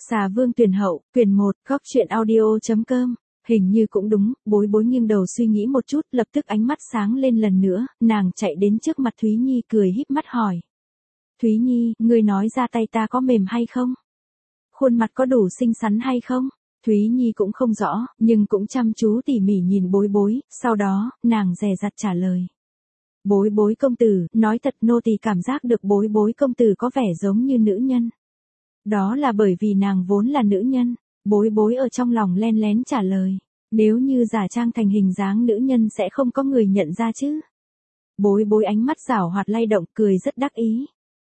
Xà Vương tuyển hậu, quyển 1, góc truyện audio.com. Hình như cũng đúng, bối bối nghiêng đầu suy nghĩ một chút, lập tức ánh mắt sáng lên lần nữa, nàng chạy đến trước mặt Thúy Nhi cười híp mắt hỏi. Thúy Nhi, ngươi nói ra tay ta có mềm hay không? Khuôn mặt có đủ xinh xắn hay không? Thúy Nhi cũng không rõ, nhưng cũng chăm chú tỉ mỉ nhìn bối bối, sau đó, nàng dè dặt trả lời. Bối bối công tử, nói thật nô tỳ cảm giác được bối bối công tử có vẻ giống như nữ nhân. Đó là bởi vì nàng vốn là nữ nhân, bối bối ở trong lòng len lén trả lời. Nếu như giả trang thành hình dáng nữ nhân sẽ không có người nhận ra chứ. Bối bối ánh mắt giảo hoạt lay động cười rất đắc ý.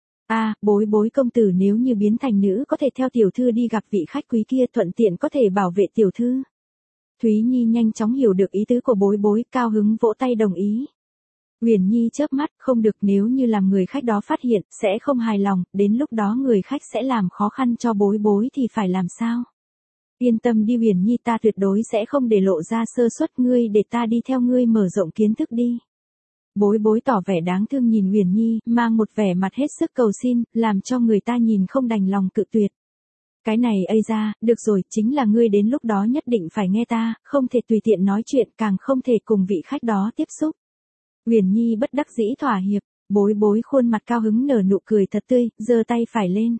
Bối bối công tử nếu như biến thành nữ có thể theo tiểu thư đi gặp vị khách quý kia thuận tiện có thể bảo vệ tiểu thư. Thúy Nhi nhanh chóng hiểu được ý tứ của bối bối, cao hứng vỗ tay đồng ý. Uyển Nhi chớp mắt, không được, nếu như làm người khách đó phát hiện, sẽ không hài lòng, đến lúc đó người khách sẽ làm khó khăn cho bối bối thì phải làm sao? Yên tâm đi Uyển Nhi, ta tuyệt đối sẽ không để lộ ra sơ suất, ngươi để ta đi theo ngươi mở rộng kiến thức đi. Bối bối tỏ vẻ đáng thương nhìn Uyển Nhi, mang một vẻ mặt hết sức cầu xin, làm cho người ta nhìn không đành lòng cự tuyệt. Cái này ây ra, được rồi, chính là ngươi đến lúc đó nhất định phải nghe ta, không thể tùy tiện nói chuyện, càng không thể cùng vị khách đó tiếp xúc. Uyển Nhi bất đắc dĩ thỏa hiệp, bối bối khuôn mặt cao hứng nở nụ cười thật tươi, giơ tay phải lên.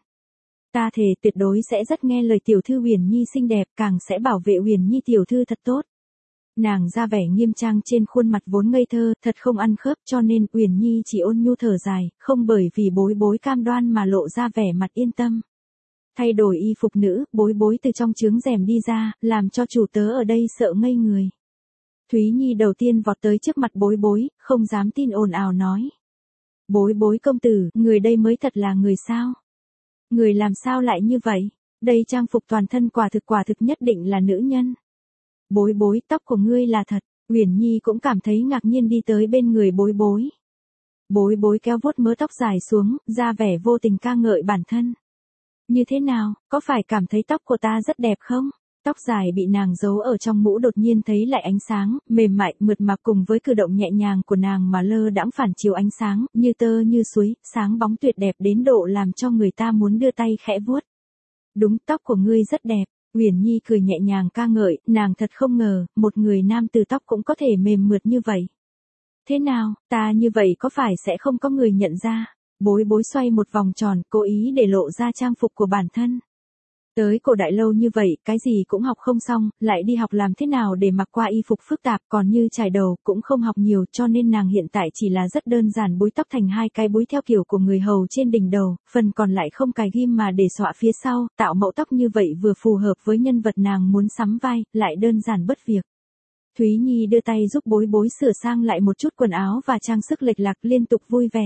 Ta thề tuyệt đối sẽ rất nghe lời tiểu thư Uyển Nhi xinh đẹp, càng sẽ bảo vệ Uyển Nhi tiểu thư thật tốt. Nàng ra vẻ nghiêm trang trên khuôn mặt vốn ngây thơ, thật không ăn khớp, cho nên Uyển Nhi chỉ ôn nhu thở dài, không bởi vì bối bối cam đoan mà lộ ra vẻ mặt yên tâm. Thay đổi y phục nữ, bối bối từ trong trướng rèm đi ra, làm cho chủ tớ ở đây sợ ngây người. Thúy Nhi đầu tiên vọt tới trước mặt bối bối, không dám tin ồn ào nói. Bối bối công tử, người đây mới thật là người sao? Người làm sao lại như vậy? Đây trang phục toàn thân quả thực nhất định là nữ nhân. Bối bối, tóc của ngươi là thật. Uyển Nhi cũng cảm thấy ngạc nhiên đi tới bên người bối bối. Bối bối kéo vuốt mớ tóc dài xuống, ra vẻ vô tình ca ngợi bản thân. Như thế nào, có phải cảm thấy tóc của ta rất đẹp không? Tóc dài bị nàng giấu ở trong mũ đột nhiên thấy lại ánh sáng, mềm mại, mượt mà cùng với cử động nhẹ nhàng của nàng mà lơ đãng phản chiếu ánh sáng, như tơ như suối, sáng bóng tuyệt đẹp đến độ làm cho người ta muốn đưa tay khẽ vuốt. Đúng, tóc của ngươi rất đẹp. Uyển Nhi cười nhẹ nhàng ca ngợi, nàng thật không ngờ, một người nam từ tóc cũng có thể mềm mượt như vậy. Thế nào, ta như vậy có phải sẽ không có người nhận ra? Bối bối xoay một vòng tròn, cố ý để lộ ra trang phục của bản thân. Tới cổ đại lâu như vậy, cái gì cũng học không xong, lại đi học làm thế nào để mặc qua y phục phức tạp, còn như trải đầu, cũng không học nhiều, cho nên nàng hiện tại chỉ là rất đơn giản búi tóc thành hai cái búi theo kiểu của người hầu trên đỉnh đầu, phần còn lại không cài ghim mà để xõa phía sau, tạo mẫu tóc như vậy vừa phù hợp với nhân vật nàng muốn sắm vai, lại đơn giản bất việc. Thúy Nhi đưa tay giúp bối bối sửa sang lại một chút quần áo và trang sức lệch lạc, liên tục vui vẻ.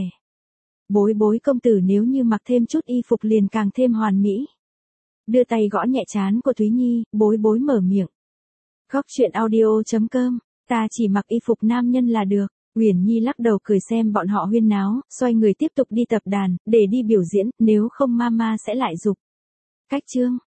Bối bối công tử nếu như mặc thêm chút y phục liền càng thêm hoàn mỹ. Đưa tay gõ nhẹ trán của Thúy Nhi, bối bối mở miệng. Góc truyện audio.com, ta chỉ mặc y phục nam nhân là được. Uyển Nhi lắc đầu cười xem bọn họ huyên náo, xoay người tiếp tục đi tập đàn, để đi biểu diễn, nếu không mama sẽ lại giục. Cách chương.